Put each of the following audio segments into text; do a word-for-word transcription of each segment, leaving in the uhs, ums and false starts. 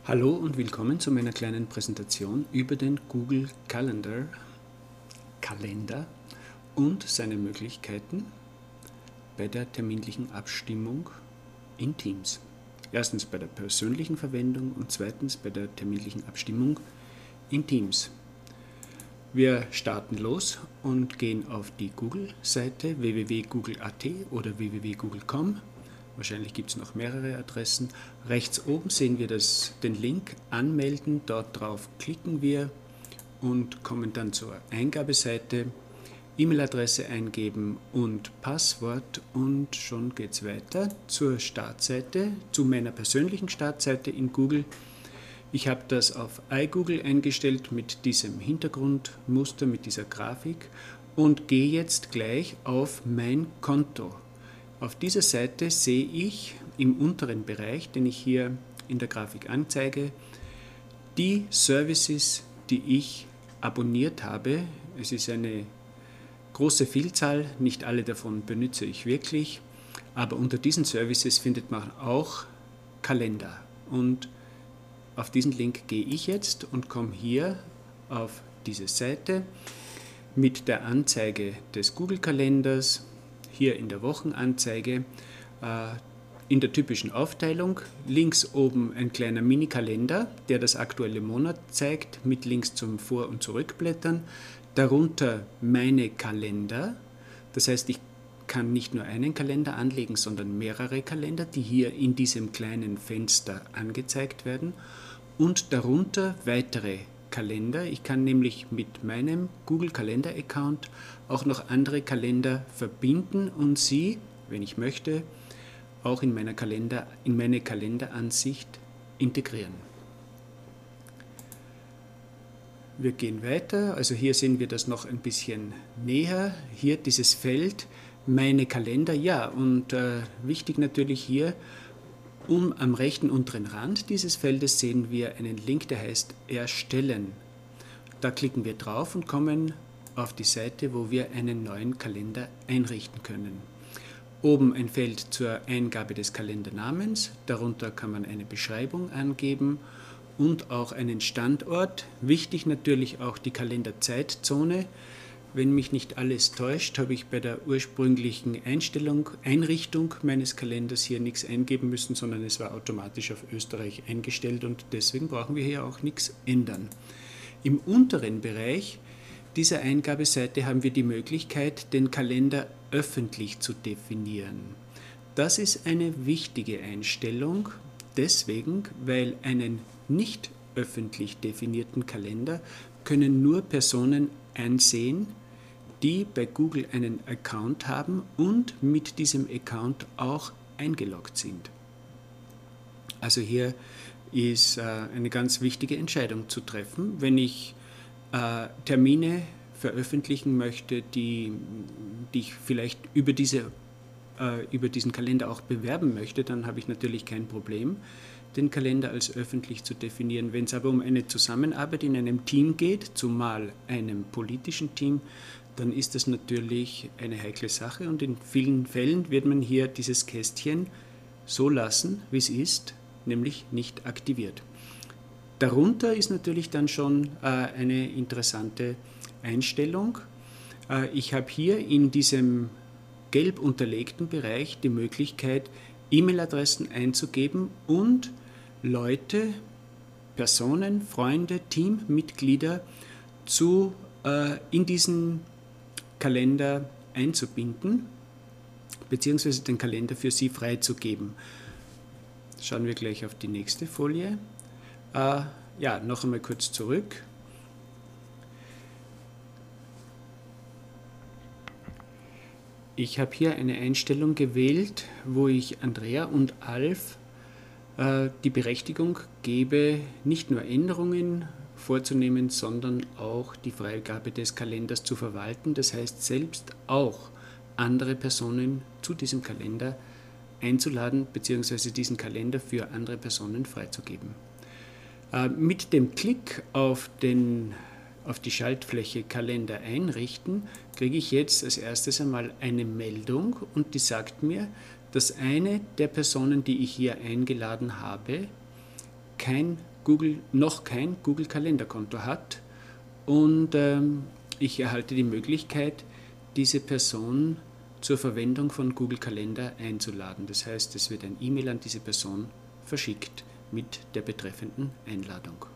Hallo und willkommen zu meiner kleinen Präsentation über den Google Calendar Kalender und seine Möglichkeiten bei der terminlichen Abstimmung in Teams. Erstens bei der persönlichen Verwendung und zweitens bei der terminlichen Abstimmung in Teams. Wir starten los und gehen auf die Google-Seite w w w punkt google punkt a t oder w w w punkt google punkt com. Wahrscheinlich gibt es noch mehrere Adressen. Rechts oben sehen wir das, den Link Anmelden. Dort drauf klicken wir und kommen dann zur Eingabeseite. E-Mail-Adresse eingeben und Passwort und schon geht es weiter zur Startseite, zu meiner persönlichen Startseite in Google. Ich habe das auf iGoogle eingestellt mit diesem Hintergrundmuster, mit dieser Grafik und gehe jetzt gleich auf mein Konto. Auf dieser Seite sehe ich im unteren Bereich, den ich hier in der Grafik anzeige, die Services, die ich abonniert habe. Es ist eine große Vielzahl, nicht alle davon benutze ich wirklich, aber unter diesen Services findet man auch Kalender. Und auf diesen Link gehe ich jetzt und komme hier auf diese Seite mit der Anzeige des Google-Kalenders, hier in der Wochenanzeige, in der typischen Aufteilung. Links oben ein kleiner Mini-Kalender, der das aktuelle Monat zeigt, mit Links zum Vor- und Zurückblättern. Darunter meine Kalender, das heißt, ich kann nicht nur einen Kalender anlegen, sondern mehrere Kalender, die hier in diesem kleinen Fenster angezeigt werden. Und darunter weitere Kalender. Ich kann nämlich mit meinem Google Kalender Account auch noch andere Kalender verbinden und sie, wenn ich möchte, auch in, meiner Kalender, in meine Kalenderansicht integrieren. Wir gehen weiter, also hier sehen wir das noch ein bisschen näher. Hier dieses Feld, meine Kalender, ja, und äh, wichtig natürlich hier, um am rechten unteren Rand dieses Feldes sehen wir einen Link, der heißt Erstellen. Da klicken wir drauf und kommen auf die Seite, wo wir einen neuen Kalender einrichten können. Oben ein Feld zur Eingabe des Kalendernamens, darunter kann man eine Beschreibung angeben und auch einen Standort. Wichtig natürlich auch die Kalenderzeitzone. Wenn mich nicht alles täuscht, habe ich bei der ursprünglichen Einstellung, Einrichtung meines Kalenders hier nichts eingeben müssen, sondern es war automatisch auf Österreich eingestellt und deswegen brauchen wir hier auch nichts ändern. Im unteren Bereich dieser Eingabeseite haben wir die Möglichkeit, den Kalender öffentlich zu definieren. Das ist eine wichtige Einstellung, deswegen, weil einen nicht öffentlich definierten Kalender können nur Personen einsehen, die bei Google einen Account haben und mit diesem Account auch eingeloggt sind. Also hier ist äh, eine ganz wichtige Entscheidung zu treffen. Wenn ich äh, Termine veröffentlichen möchte, die, die ich vielleicht über, diese, äh, über diesen Kalender auch bewerben möchte, dann habe ich natürlich kein Problem, den Kalender als öffentlich zu definieren. Wenn es aber um eine Zusammenarbeit in einem Team geht, zumal einem politischen Team, dann ist das natürlich eine heikle Sache und in vielen Fällen wird man hier dieses Kästchen so lassen, wie es ist, nämlich nicht aktiviert. Darunter ist natürlich dann schon äh, eine interessante Einstellung. Äh, ich habe hier in diesem gelb unterlegten Bereich die Möglichkeit, E-Mail-Adressen einzugeben und Leute, Personen, Freunde, Teammitglieder zu, äh, in diesen Kalender einzubinden, beziehungsweise den Kalender für sie freizugeben. Schauen wir gleich auf die nächste Folie. Äh, ja, noch einmal kurz zurück. Ich habe hier eine Einstellung gewählt, wo ich Andrea und Alf äh, die Berechtigung gebe, nicht nur Änderungen vorzunehmen, sondern auch die Freigabe des Kalenders zu verwalten. Das heißt, selbst auch andere Personen zu diesem Kalender einzuladen bzw. diesen Kalender für andere Personen freizugeben. Äh, mit dem Klick auf, den, auf die Schaltfläche Kalender einrichten, kriege ich jetzt als erstes einmal eine Meldung und die sagt mir, dass eine der Personen, die ich hier eingeladen habe, kein Google noch kein Google Kalenderkonto hat und ähm, ich erhalte die Möglichkeit, diese Person zur Verwendung von Google Kalender einzuladen. Das heißt, es wird ein E-Mail an diese Person verschickt mit der betreffenden Einladung.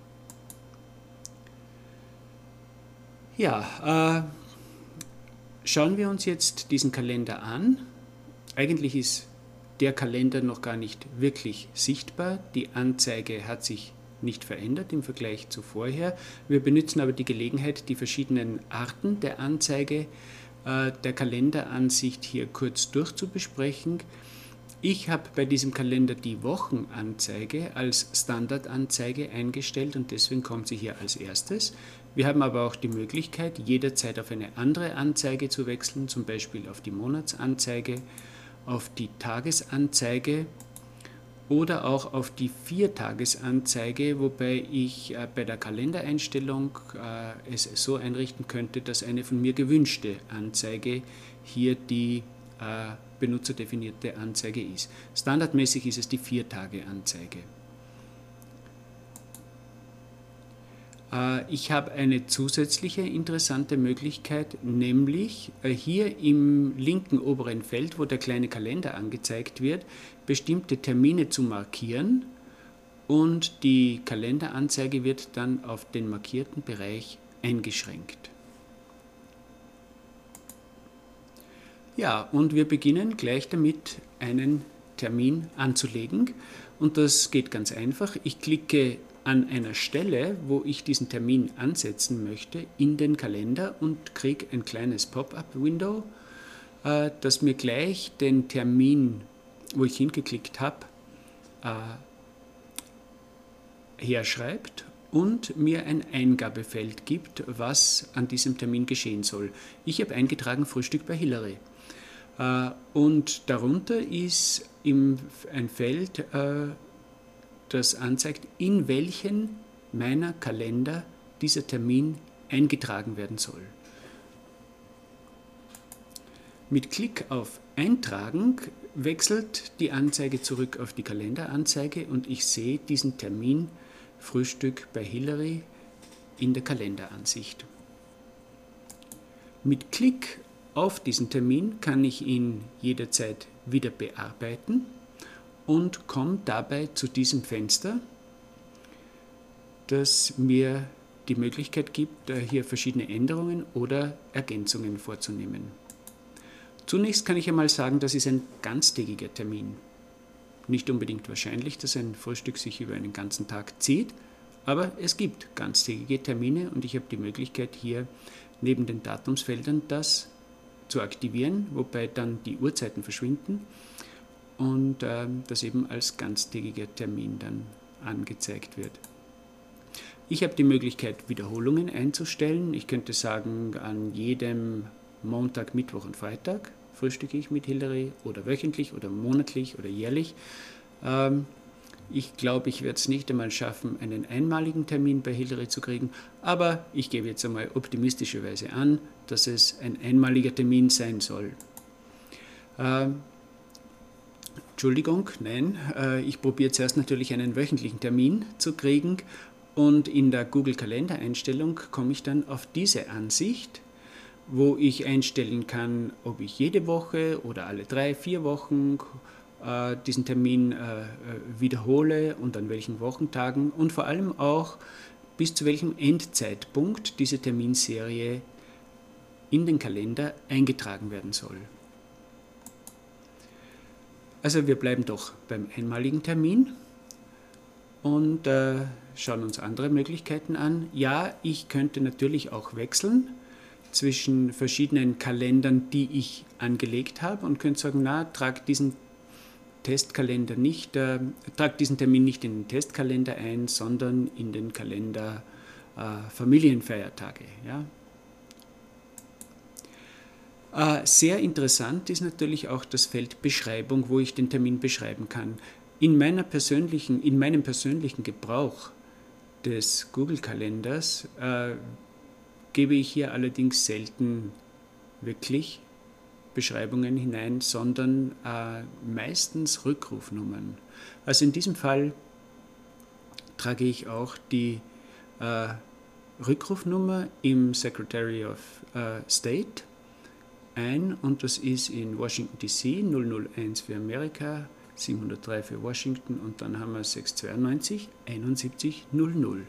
Ja, äh, schauen wir uns jetzt diesen Kalender an. Eigentlich ist der Kalender noch gar nicht wirklich sichtbar. Die Anzeige hat sich nicht verändert im Vergleich zu vorher. Wir benutzen aber die Gelegenheit, die verschiedenen Arten der Anzeige äh, der Kalenderansicht hier kurz durchzubesprechen. Ich habe bei diesem Kalender die Wochenanzeige als Standardanzeige eingestellt und deswegen kommt sie hier als erstes. Wir haben aber auch die Möglichkeit, jederzeit auf eine andere Anzeige zu wechseln, zum Beispiel auf die Monatsanzeige, auf die Tagesanzeige oder auch auf die Viertagesanzeige, wobei ich äh, bei der Kalendereinstellung äh, es so einrichten könnte, dass eine von mir gewünschte Anzeige hier die äh, benutzerdefinierte Anzeige ist. Standardmäßig ist es die Viertage-Anzeige. Äh, ich habe eine zusätzliche interessante Möglichkeit, nämlich äh, hier im linken oberen Feld, wo der kleine Kalender angezeigt wird, bestimmte Termine zu markieren und die Kalenderanzeige wird dann auf den markierten Bereich eingeschränkt. Ja, und wir beginnen gleich damit, einen Termin anzulegen. Und das geht ganz einfach. Ich klicke an einer Stelle, wo ich diesen Termin ansetzen möchte, in den Kalender und kriege ein kleines Pop-up-Window, äh, das mir gleich den Termin, wo ich hingeklickt habe, äh, herschreibt und mir ein Eingabefeld gibt, was an diesem Termin geschehen soll. Ich habe eingetragen Frühstück bei Hillary. Und darunter ist im, ein Feld, äh, das anzeigt, in welchen meiner Kalender dieser Termin eingetragen werden soll. Mit Klick auf Eintragen wechselt die Anzeige zurück auf die Kalenderanzeige und ich sehe diesen Termin Frühstück bei Hillary in der Kalenderansicht. Mit Klick auf diesen Termin kann ich ihn jederzeit wieder bearbeiten und komme dabei zu diesem Fenster, das mir die Möglichkeit gibt, hier verschiedene Änderungen oder Ergänzungen vorzunehmen. Zunächst kann ich einmal sagen, das ist ein ganztägiger Termin. Nicht unbedingt wahrscheinlich, dass ein Frühstück sich über einen ganzen Tag zieht, aber es gibt ganztägige Termine und ich habe die Möglichkeit, hier neben den Datumsfeldern das zu aktivieren, wobei dann die Uhrzeiten verschwinden und äh, das eben als ganztägiger Termin dann angezeigt wird. Ich habe die Möglichkeit, Wiederholungen einzustellen. Ich könnte sagen, an jedem Montag, Mittwoch und Freitag frühstücke ich mit Hillary oder wöchentlich oder monatlich oder jährlich. Ähm, ich glaube, ich werde es nicht einmal schaffen, einen einmaligen Termin bei Hillary zu kriegen, aber ich gebe jetzt einmal optimistischerweise an, dass es ein einmaliger Termin sein soll. Ähm, Entschuldigung, nein, äh, ich probiere zuerst natürlich einen wöchentlichen Termin zu kriegen und in der Google Kalendereinstellung komme ich dann auf diese Ansicht, wo ich einstellen kann, ob ich jede Woche oder alle drei, vier Wochen äh, diesen Termin äh, wiederhole und an welchen Wochentagen und vor allem auch bis zu welchem Endzeitpunkt diese Terminserie in den Kalender eingetragen werden soll. Also wir bleiben doch beim einmaligen Termin und äh, schauen uns andere Möglichkeiten an. Ja, ich könnte natürlich auch wechseln zwischen verschiedenen Kalendern, die ich angelegt habe und könnte sagen, na, trag diesen Testkalender nicht, äh, trag diesen Termin nicht in den Testkalender ein, sondern in den Kalender äh, Familienfeiertage. Ja. Äh, sehr interessant ist natürlich auch das Feld Beschreibung, wo ich den Termin beschreiben kann. In, meiner persönlichen, in meinem persönlichen Gebrauch des Google-Kalenders äh, gebe ich hier allerdings selten wirklich Beschreibungen hinein, sondern äh, meistens Rückrufnummern. Also in diesem Fall trage ich auch die äh, Rückrufnummer im Secretary of äh, State ein und das ist in Washington D C null null eins für Amerika, siebenhundertdrei für Washington und dann haben wir sechs zwei neun eins sieben null null.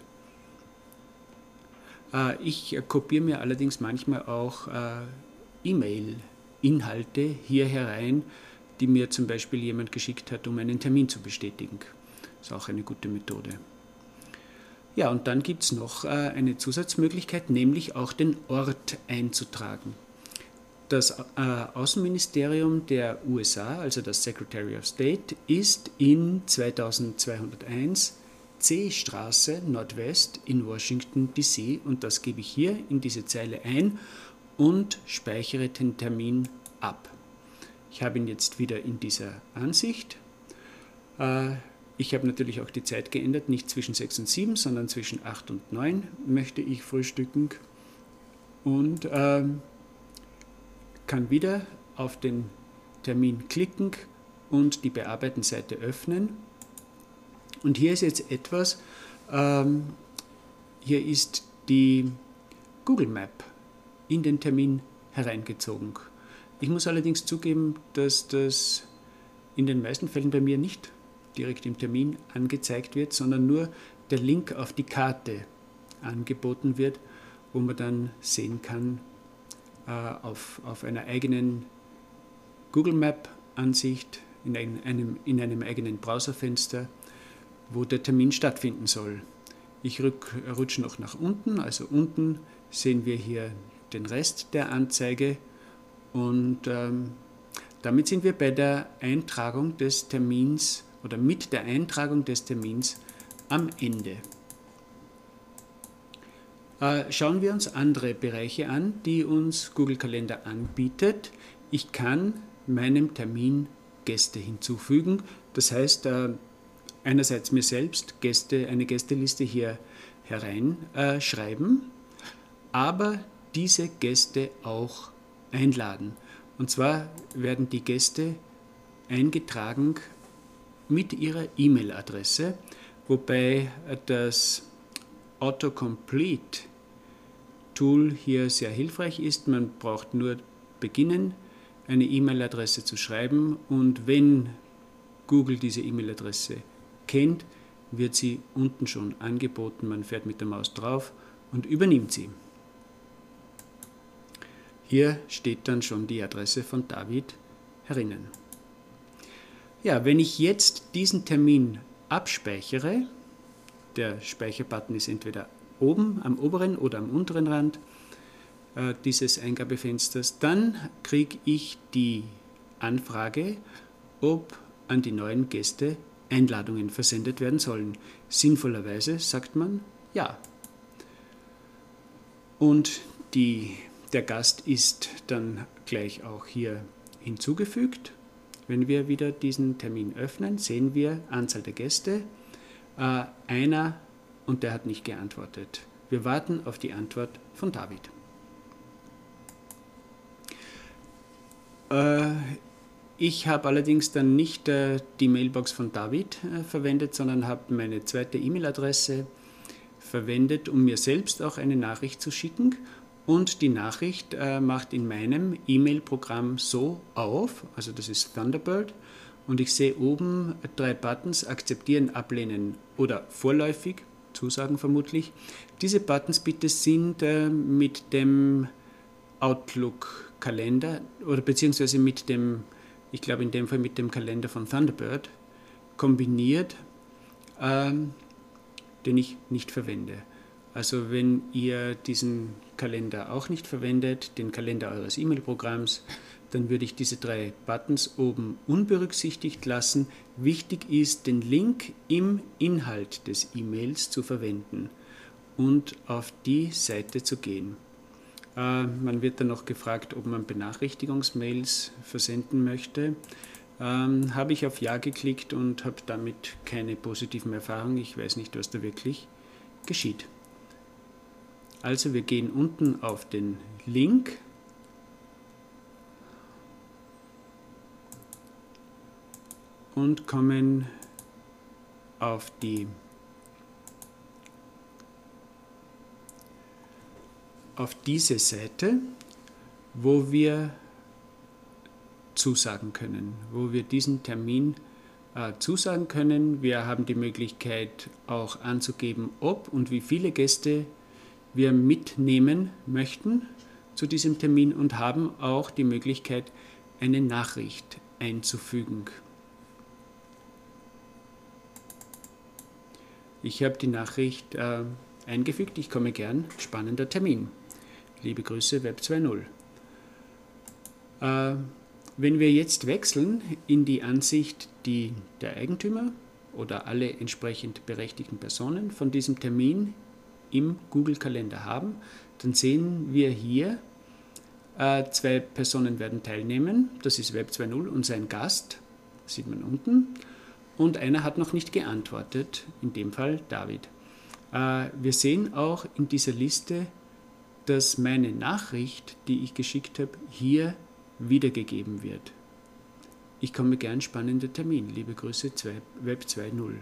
Äh, ich äh, kopiere mir allerdings manchmal auch äh, E-Mail-Inhalte hier herein, die mir zum Beispiel jemand geschickt hat, um einen Termin zu bestätigen. Das ist auch eine gute Methode. Ja, und dann gibt es noch äh, eine Zusatzmöglichkeit, nämlich auch den Ort einzutragen. Das äh, Außenministerium der U S A, also das Secretary of State, ist in zweitausendzweihunderteins C-Straße Nordwest in Washington D C und das gebe ich hier in diese Zeile ein und speichere den Termin ab. Ich habe ihn jetzt wieder in dieser Ansicht. Äh, ich habe natürlich auch die Zeit geändert, nicht zwischen sechs und sieben, sondern zwischen acht und neun möchte ich frühstücken und äh, kann wieder auf den Termin klicken und die Bearbeiten-Seite öffnen. Und hier ist jetzt etwas, ähm, hier ist die Google Map in den Termin hereingezogen. Ich muss allerdings zugeben, dass das in den meisten Fällen bei mir nicht direkt im Termin angezeigt wird, sondern nur der Link auf die Karte angeboten wird, wo man dann sehen kann, äh, auf, auf einer eigenen Google Map Ansicht, in einem, in einem eigenen Browserfenster, wo der Termin stattfinden soll. Ich rutsche noch nach unten, also unten sehen wir hier den Rest der Anzeige und ähm, damit sind wir bei der Eintragung des Termins oder mit der Eintragung des Termins am Ende. Äh, schauen wir uns andere Bereiche an, die uns Google Kalender anbietet. Ich kann meinem Termin Gäste hinzufügen, das heißt äh, einerseits mir selbst Gäste, eine Gästeliste hier hereinschreiben, äh, aber diese Gäste auch einladen. Und zwar werden die Gäste eingetragen mit ihrer E-Mail-Adresse, wobei das Autocomplete-Tool hier sehr hilfreich ist. Man braucht nur beginnen, eine E-Mail-Adresse zu schreiben und wenn Google diese E-Mail-Adresse kennt, wird sie unten schon angeboten. Man fährt mit der Maus drauf und übernimmt sie. Hier steht dann schon die Adresse von David herinnen. Ja, wenn ich jetzt diesen Termin abspeichere, der Speicherbutton ist entweder oben am oberen oder am unteren Rand äh, dieses Eingabefensters, dann kriege ich die Anfrage, ob an die neuen Gäste Einladungen versendet werden sollen. Sinnvollerweise sagt man ja. Und die Der Gast ist dann gleich auch hier hinzugefügt. Wenn wir wieder diesen Termin öffnen, sehen wir Anzahl der Gäste, äh, einer und der hat nicht geantwortet. Wir warten auf die Antwort von David. Äh, ich habe allerdings dann nicht äh, die Mailbox von David äh, verwendet, sondern habe meine zweite E-Mail-Adresse verwendet, um mir selbst auch eine Nachricht zu schicken. Und die Nachricht äh, macht in meinem E-Mail-Programm so auf, also das ist Thunderbird, und ich sehe oben drei Buttons, akzeptieren, ablehnen oder vorläufig, Zusagen vermutlich. Diese Buttons bitte sind äh, mit dem Outlook-Kalender oder beziehungsweise mit dem, ich glaube in dem Fall mit dem Kalender von Thunderbird kombiniert, äh, den ich nicht verwende. Also wenn ihr diesen Kalender auch nicht verwendet, den Kalender eures E-Mail-Programms, dann würde ich diese drei Buttons oben unberücksichtigt lassen. Wichtig ist, den Link im Inhalt des E-Mails zu verwenden und auf die Seite zu gehen. Äh, man wird dann noch gefragt, ob man Benachrichtigungsmails versenden möchte. Ähm, habe ich auf Ja geklickt und habe damit keine positiven Erfahrungen. Ich weiß nicht, was da wirklich geschieht. Also wir gehen unten auf den Link und kommen auf die auf diese Seite, wo wir zusagen können, wo wir diesen Termin äh, zusagen können. Wir haben die Möglichkeit auch anzugeben, ob und wie viele Gäste wir mitnehmen möchten zu diesem Termin und haben auch die Möglichkeit, eine Nachricht einzufügen. Ich habe die Nachricht äh, eingefügt, ich komme gern, spannender Termin. Liebe Grüße, Web zwei Punkt null. Äh, wenn wir jetzt wechseln in die Ansicht, die der Eigentümer oder alle entsprechend berechtigten Personen von diesem Termin im Google-Kalender haben, dann sehen wir hier, äh, zwei Personen werden teilnehmen. Das ist Web zwei Punkt null und sein Gast, das sieht man unten. Und einer hat noch nicht geantwortet, in dem Fall David. Äh, wir sehen auch in dieser Liste, dass meine Nachricht, die ich geschickt habe, hier wiedergegeben wird. Ich komme gern, spannender Termin. Liebe Grüße, Web zwei Punkt null.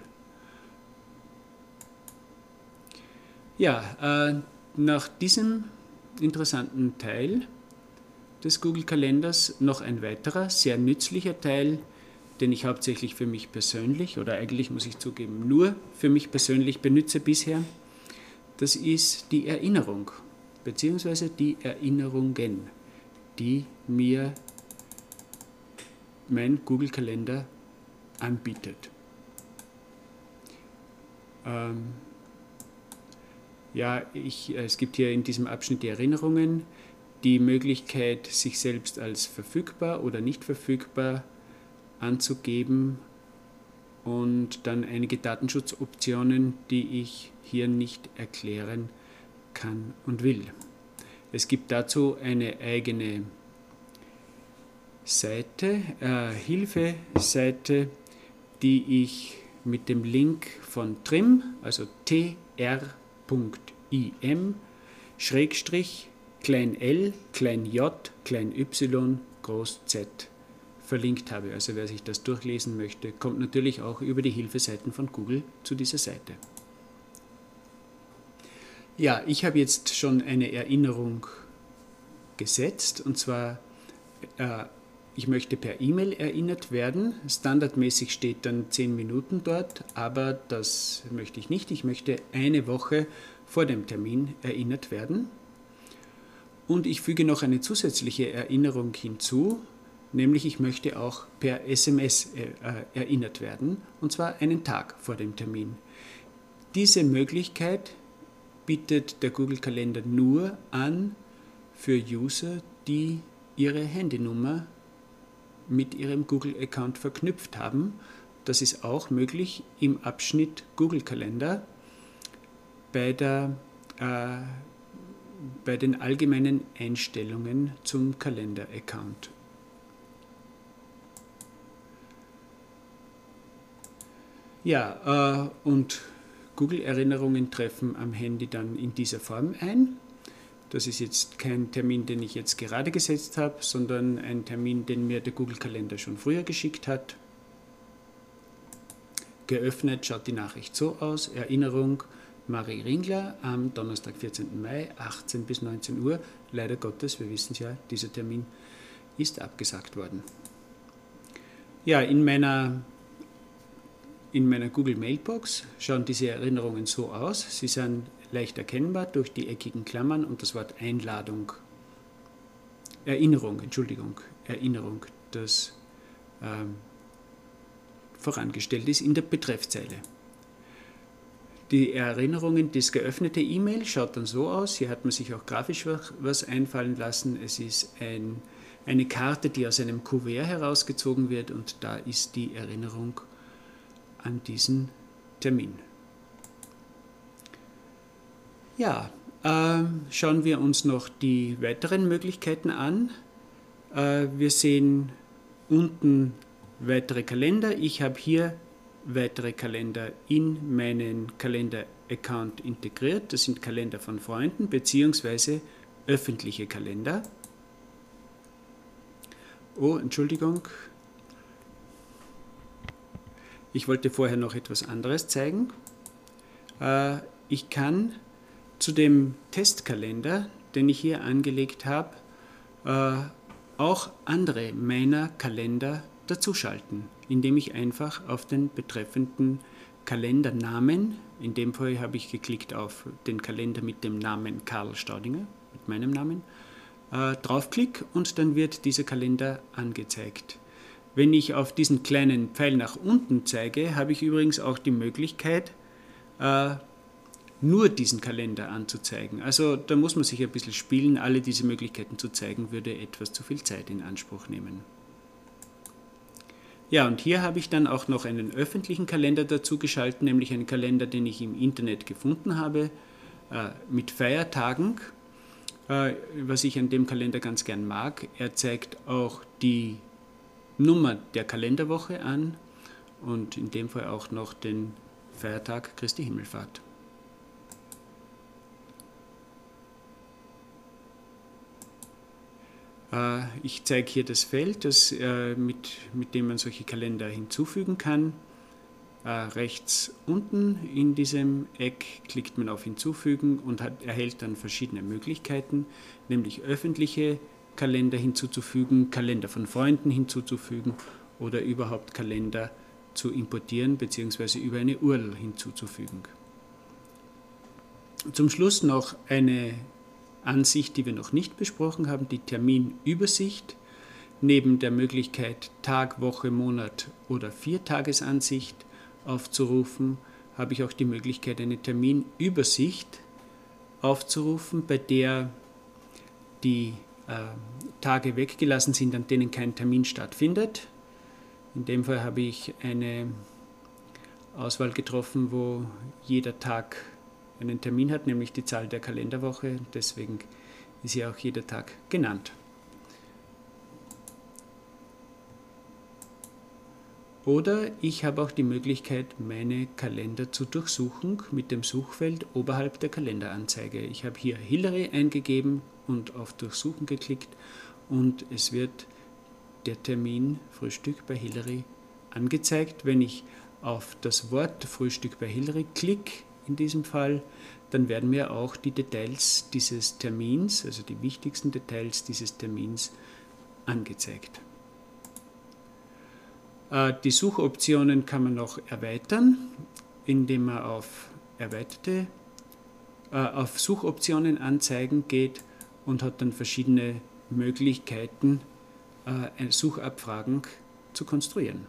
Ja, äh, nach diesem interessanten Teil des Google-Kalenders noch ein weiterer, sehr nützlicher Teil, den ich hauptsächlich für mich persönlich, oder eigentlich muss ich zugeben, nur für mich persönlich benutze bisher. Das ist die Erinnerung, beziehungsweise die Erinnerungen, die mir mein Google-Kalender anbietet. Ähm, ja, ich, es gibt hier in diesem Abschnitt die Erinnerungen, die Möglichkeit, sich selbst als verfügbar oder nicht verfügbar anzugeben und dann einige Datenschutzoptionen, die ich hier nicht erklären kann und will. Es gibt dazu eine eigene Seite, äh, Hilfeseite, die ich mit dem Link von Trim, also t r punkt i m, Schrägstrich, klein l, klein j, klein y, groß z verlinkt habe. Also wer sich das durchlesen möchte, kommt natürlich auch über die Hilfeseiten von Google zu dieser Seite. Ja, ich habe jetzt schon eine Erinnerung gesetzt, und zwar, äh, ich möchte per E-Mail erinnert werden. Standardmäßig steht dann zehn Minuten dort, aber das möchte ich nicht. Ich möchte eine Woche vor dem Termin erinnert werden. Und ich füge noch eine zusätzliche Erinnerung hinzu, nämlich ich möchte auch per S M S äh, erinnert werden, und zwar einen Tag vor dem Termin. Diese Möglichkeit bietet der Google-Kalender nur an für User, die ihre Handynummer mit ihrem Google-Account verknüpft haben. Das ist auch möglich im Abschnitt Google-Kalender bei, der, äh, bei den allgemeinen Einstellungen zum Kalender-Account. Ja, äh, und Google-Erinnerungen treffen am Handy dann in dieser Form ein. Das ist jetzt kein Termin, den ich jetzt gerade gesetzt habe, sondern ein Termin, den mir der Google-Kalender schon früher geschickt hat. Geöffnet schaut die Nachricht so aus: Erinnerung, Marie Ringler am Donnerstag, vierzehnten Mai, achtzehn bis neunzehn Uhr. Leider Gottes, wir wissen es ja, dieser Termin ist abgesagt worden. Ja, in meiner In meiner Google Mailbox schauen diese Erinnerungen so aus. Sie sind leicht erkennbar durch die eckigen Klammern und das Wort Einladung, Erinnerung, Entschuldigung, Erinnerung, das ähm, vorangestellt ist in der Betreffzeile. Die Erinnerungen, das geöffnete E-Mail schaut dann so aus. Hier hat man sich auch grafisch was einfallen lassen. Es ist ein, eine Karte, die aus einem Kuvert herausgezogen wird, und da ist die Erinnerung an diesen Termin. Ja, äh, schauen wir uns noch die weiteren Möglichkeiten an. Äh, wir sehen unten weitere Kalender. Ich habe hier weitere Kalender in meinen Kalender-Account integriert. Das sind Kalender von Freunden bzw. öffentliche Kalender. Oh, Entschuldigung. Ich wollte vorher noch etwas anderes zeigen. Ich kann zu dem Testkalender, den ich hier angelegt habe, äh, auch andere meiner Kalender dazuschalten, indem ich einfach auf den betreffenden Kalendernamen, in dem Fall habe ich geklickt auf den Kalender mit dem Namen Karl Staudinger, mit meinem Namen, äh, draufklicke und dann wird dieser Kalender angezeigt. Wenn ich auf diesen kleinen Pfeil nach unten zeige, habe ich übrigens auch die Möglichkeit, äh, nur diesen Kalender anzuzeigen. Also da muss man sich ein bisschen spielen. Alle diese Möglichkeiten zu zeigen, würde etwas zu viel Zeit in Anspruch nehmen. Ja, und hier habe ich dann auch noch einen öffentlichen Kalender dazu geschaltet, nämlich einen Kalender, den ich im Internet gefunden habe, äh, mit Feiertagen. Äh, was ich an dem Kalender ganz gern mag, er zeigt auch die Nummer der Kalenderwoche an und in dem Fall auch noch den Feiertag Christi Himmelfahrt. Ich zeige hier das Feld, das, äh, mit, mit dem man solche Kalender hinzufügen kann. Äh, rechts unten in diesem Eck klickt man auf Hinzufügen und hat, erhält dann verschiedene Möglichkeiten, nämlich öffentliche Kalender hinzuzufügen, Kalender von Freunden hinzuzufügen oder überhaupt Kalender zu importieren bzw. über eine U R L hinzuzufügen. Zum Schluss noch eine Ansicht, die wir noch nicht besprochen haben, die Terminübersicht. Neben der Möglichkeit Tag, Woche, Monat oder Viertagesansicht aufzurufen, habe ich auch die Möglichkeit, eine Terminübersicht aufzurufen, bei der die äh, Tage weggelassen sind, an denen kein Termin stattfindet. In dem Fall habe ich eine Auswahl getroffen, wo jeder Tag einen Termin hat, nämlich die Zahl der Kalenderwoche. Deswegen ist hier auch jeder Tag genannt. Oder ich habe auch die Möglichkeit, meine Kalender zu durchsuchen mit dem Suchfeld oberhalb der Kalenderanzeige. Ich habe hier Hillary eingegeben und auf Durchsuchen geklickt und es wird der Termin Frühstück bei Hillary angezeigt. Wenn ich auf das Wort Frühstück bei Hillary klicke, in diesem Fall, dann werden mir auch die Details dieses Termins, also die wichtigsten Details dieses Termins, angezeigt. Die Suchoptionen kann man noch erweitern, indem man auf erweiterte, äh, auf Suchoptionen anzeigen geht und hat dann verschiedene Möglichkeiten, äh, Suchabfragen zu konstruieren.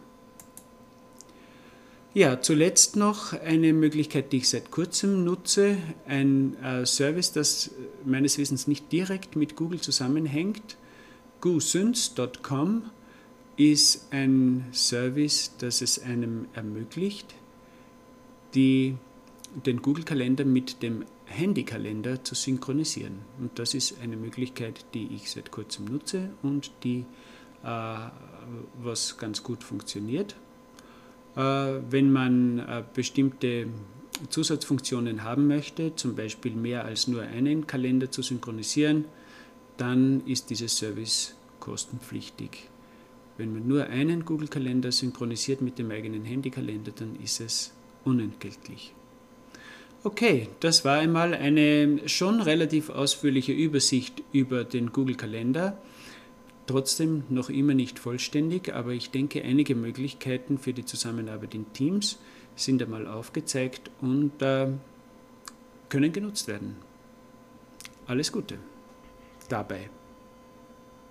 Ja, zuletzt noch eine Möglichkeit, die ich seit kurzem nutze, ein äh, Service, das meines Wissens nicht direkt mit Google zusammenhängt. goosens Punkt com ist ein Service, das es einem ermöglicht, die, den Google-Kalender mit dem Handykalender zu synchronisieren. Und das ist eine Möglichkeit, die ich seit kurzem nutze und die äh, was ganz gut funktioniert. Wenn man bestimmte Zusatzfunktionen haben möchte, zum Beispiel mehr als nur einen Kalender zu synchronisieren, dann ist dieses Service kostenpflichtig. Wenn man nur einen Google-Kalender synchronisiert mit dem eigenen Handykalender, dann ist es unentgeltlich. Okay, das war einmal eine schon relativ ausführliche Übersicht über den Google-Kalender. Trotzdem noch immer nicht vollständig, aber ich denke, einige Möglichkeiten für die Zusammenarbeit in Teams sind einmal aufgezeigt und äh, können genutzt werden. Alles Gute dabei.